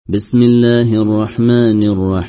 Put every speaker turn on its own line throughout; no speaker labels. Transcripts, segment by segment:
بسم الله الرحمن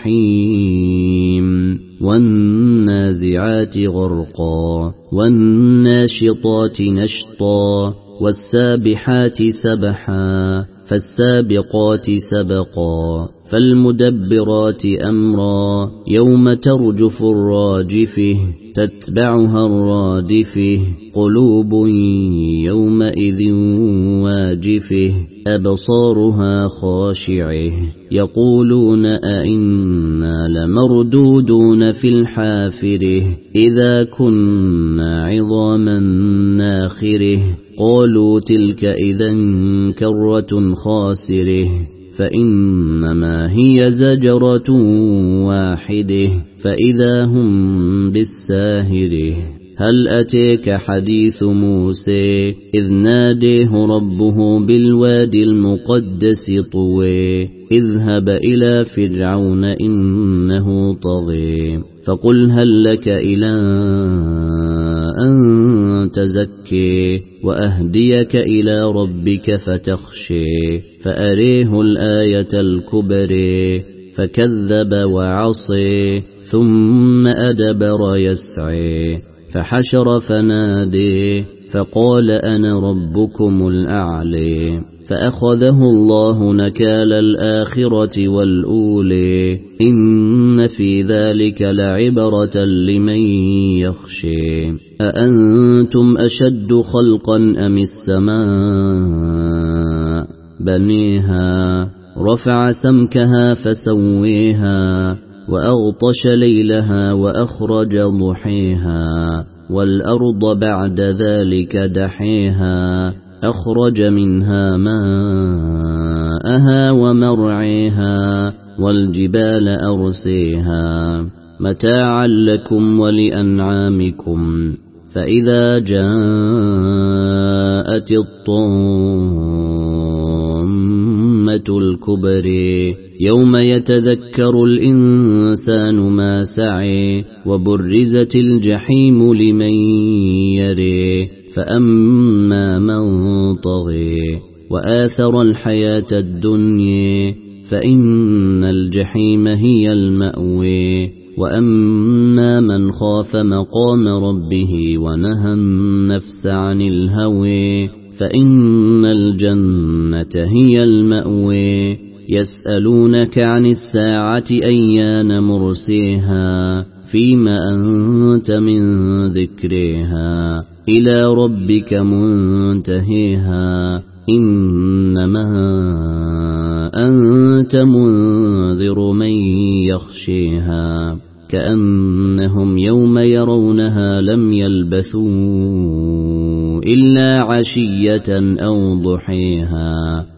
الرحيم والنازعات غرقا والناشطات نشطا والسابحات سبحا فالسابقات سبقا فالمدبرات أمرا يوم ترجف الراجفة تتبعها الرادفة قلوب يومئذ واجفة أبصارها خاشعة يقولون أئنا لمردودون في الحافرة إذا كنا عظاما ناخرة قالوا تلك إذا كرة خاسرة فإنما هي زجرة واحدة فإذا هم بالساهرة هل أتيك حديث موسى إذ ناديه ربه بالوادي المقدس طوى اذهب إلى فرعون إنه طغى فقل هل لك إلى أن تزكي وأهديك إلى ربك فتخشي فأريه الآية الكبرى فكذب وعصي ثم أدبر يسعي فحشر فنادي فقال أنا ربكم الأعلى فأخذه الله نكال الآخرة والأولى إن في ذلك لعبرة لمن يخشى أأنتم أشد خلقا أم السماء بنيها رفع سمكها فسويها وأغطش ليلها وأخرج ضحيها والأرض بعد ذلك دحيها أخرج منها ماءها ومرعيها والجبال أرسيها متاعا لكم ولأنعامكم فإذا جاءت الطامة الكبرى يوم يتذكر الإنسان ما سعى وبرزت الجحيم لمن يرى فأما من طغى وآثر الحياة الدنيا فإن الجحيم هي المأوى وأما من خاف مقام ربه ونهى النفس عن الهوى فإن الجنة هي المأوى يسألونك عن الساعة أيان مرسيها فيما أنت من ذكرها إلى ربك منتهيها إنما أنت منذر من يخشيها كأنهم يوم يرونها لم يلبثوا إلا عشية أو ضحيها